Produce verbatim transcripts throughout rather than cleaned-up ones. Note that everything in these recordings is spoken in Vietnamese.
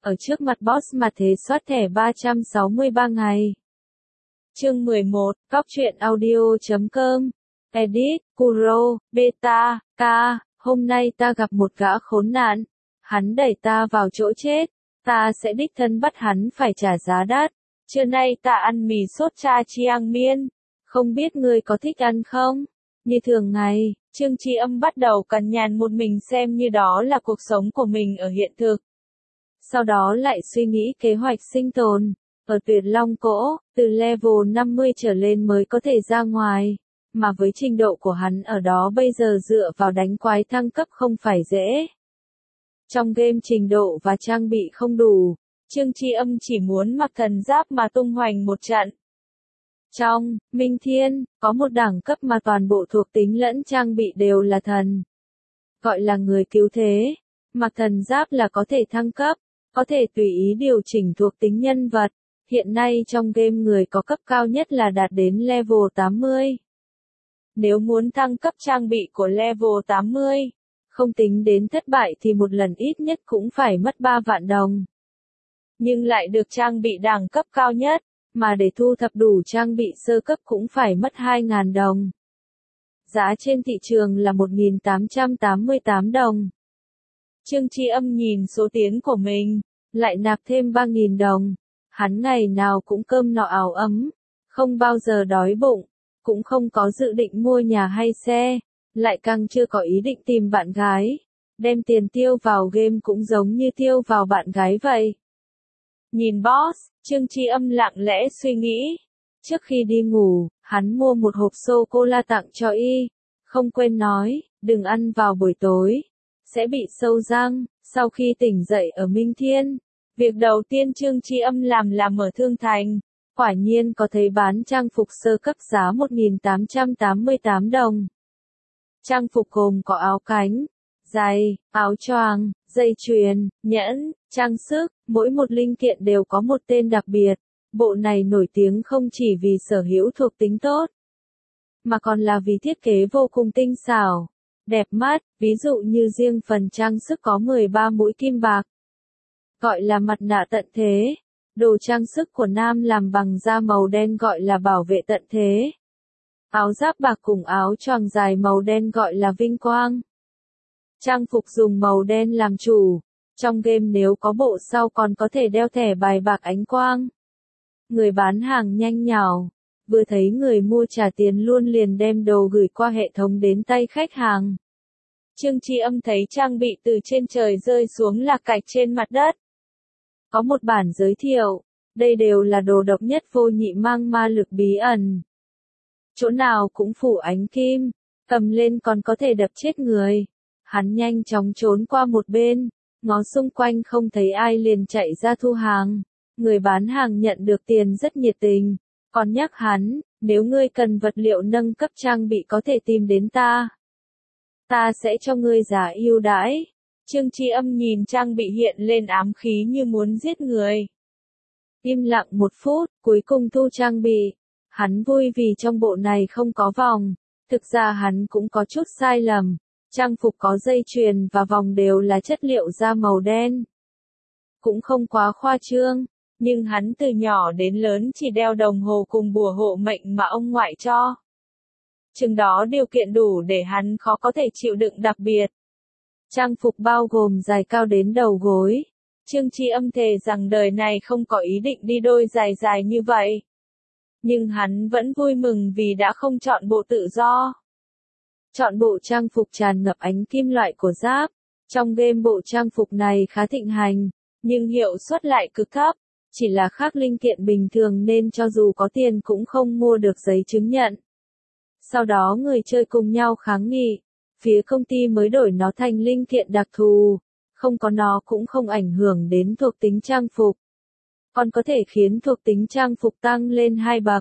ở trước mặt boss mà thế soát thẻ ba trăm sáu mươi ba ngày. Chương mười một, Cóc truyện audio chấm com, Edit, Kuro, Beta, K, hôm nay ta gặp một gã khốn nạn, hắn đẩy ta vào chỗ chết, ta sẽ đích thân bắt hắn phải trả giá đắt, trưa nay ta ăn mì sốt cha chiang miên, không biết ngươi có thích ăn không? Như thường ngày, Trương Tri Âm bắt đầu cằn nhằn một mình xem như đó là cuộc sống của mình ở hiện thực. Sau đó lại suy nghĩ kế hoạch sinh tồn. Ở Tuyệt Long Cỗ, từ level năm mươi trở lên mới có thể ra ngoài, mà với trình độ của hắn ở đó bây giờ dựa vào đánh quái thăng cấp không phải dễ. Trong game trình độ và trang bị không đủ, Trương Tri Âm chỉ muốn mặc thần giáp mà tung hoành một trận. Trong Minh Thiên, có một đẳng cấp mà toàn bộ thuộc tính lẫn trang bị đều là thần. Gọi là người cứu thế, mặc thần giáp là có thể thăng cấp, có thể tùy ý điều chỉnh thuộc tính nhân vật. Hiện nay trong game người có cấp cao nhất là đạt đến level tám mươi. Nếu muốn thăng cấp trang bị của level tám mươi, không tính đến thất bại thì một lần ít nhất cũng phải mất ba vạn đồng. Nhưng lại được trang bị đẳng cấp cao nhất, mà để thu thập đủ trang bị sơ cấp cũng phải mất hai nghìn đồng. Giá trên thị trường là một nghìn tám trăm tám mươi tám đồng. Trương Tri Âm nhìn số tiền của mình, lại nạp thêm ba nghìn đồng. Hắn ngày nào cũng cơm no áo ấm, không bao giờ đói bụng, cũng không có dự định mua nhà hay xe, lại càng chưa có ý định tìm bạn gái. Đem tiền tiêu vào game cũng giống như tiêu vào bạn gái vậy. Nhìn boss, Trương Tri Âm lặng lẽ suy nghĩ. Trước khi đi ngủ, hắn mua một hộp sô-cô-la tặng cho y. Không quên nói, đừng ăn vào buổi tối, sẽ bị sâu răng. Sau khi tỉnh dậy ở Minh Thiên, việc đầu tiên Trương Tri Âm làm là mở thương thành. Quả nhiên có thấy bán trang phục sơ cấp giá một nghìn tám trăm tám mươi tám đồng. Trang phục gồm có áo cánh, giày, áo choàng, dây chuyền, nhẫn, trang sức, mỗi một linh kiện đều có một tên đặc biệt. Bộ này nổi tiếng không chỉ vì sở hữu thuộc tính tốt, mà còn là vì thiết kế vô cùng tinh xảo, đẹp mắt, ví dụ như riêng phần trang sức có mười ba mũi kim bạc. Gọi là mặt nạ tận thế. Đồ trang sức của nam làm bằng da màu đen gọi là bảo vệ tận thế. Áo giáp bạc cùng áo choàng dài màu đen gọi là vinh quang. Trang phục dùng màu đen làm chủ. Trong game nếu có bộ sau còn có thể đeo thẻ bài bạc ánh quang. Người bán hàng nhanh nhảu, vừa thấy người mua trả tiền luôn liền đem đồ gửi qua hệ thống đến tay khách hàng. Trương Tri Âm thấy trang bị từ trên trời rơi xuống lạc cạch trên mặt đất. Có một bản giới thiệu, đây đều là đồ độc nhất vô nhị mang ma lực bí ẩn. Chỗ nào cũng phủ ánh kim, cầm lên còn có thể đập chết người. Hắn nhanh chóng trốn qua một bên, ngó xung quanh không thấy ai liền chạy ra thu hàng. Người bán hàng nhận được tiền rất nhiệt tình, còn nhắc hắn, nếu ngươi cần vật liệu nâng cấp trang bị có thể tìm đến ta. Ta sẽ cho ngươi giá ưu đãi. Trương Tri Âm nhìn trang bị hiện lên ám khí như muốn giết người. Im lặng một phút, cuối cùng thu trang bị. Hắn vui vì trong bộ này không có vòng. Thực ra hắn cũng có chút sai lầm. Trang phục có dây chuyền và vòng đều là chất liệu da màu đen. Cũng không quá khoa trương, nhưng hắn từ nhỏ đến lớn chỉ đeo đồng hồ cùng bùa hộ mệnh mà ông ngoại cho. Chừng đó điều kiện đủ để hắn khó có thể chịu đựng đặc biệt. Trang phục bao gồm giày cao đến đầu gối. Trương Tri Âm thề rằng đời này không có ý định đi đôi giày dài như vậy. Nhưng hắn vẫn vui mừng vì đã không chọn bộ tự do. Chọn bộ trang phục tràn ngập ánh kim loại của giáp. Trong game bộ trang phục này khá thịnh hành, nhưng hiệu suất lại cực thấp. Chỉ là khác linh kiện bình thường nên cho dù có tiền cũng không mua được giấy chứng nhận. Sau đó người chơi cùng nhau kháng nghị. Phía công ty mới đổi nó thành linh kiện đặc thù, không có nó cũng không ảnh hưởng đến thuộc tính trang phục. Còn có thể khiến thuộc tính trang phục tăng lên hai bậc.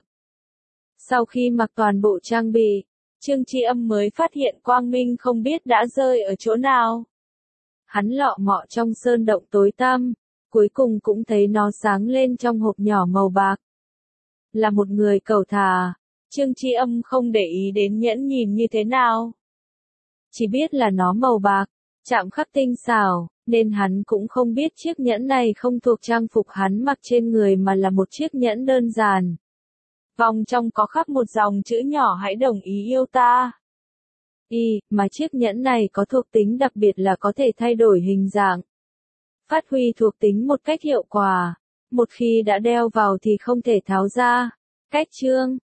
Sau khi mặc toàn bộ trang bị, Trương Tri Âm mới phát hiện quang minh không biết đã rơi ở chỗ nào. Hắn lọ mọ trong sơn động tối tăm, cuối cùng cũng thấy nó sáng lên trong hộp nhỏ màu bạc. Là một người cẩu thả, Trương Tri Âm không để ý đến nhẫn nhìn như thế nào. Chỉ biết là nó màu bạc, chạm khắc tinh xảo, nên hắn cũng không biết chiếc nhẫn này không thuộc trang phục hắn mặc trên người mà là một chiếc nhẫn đơn giản. Vòng trong có khắc một dòng chữ nhỏ hãy đồng ý yêu ta. Y, mà chiếc nhẫn này có thuộc tính đặc biệt là có thể thay đổi hình dạng. Phát huy thuộc tính một cách hiệu quả. Một khi đã đeo vào thì không thể tháo ra. Cách chương,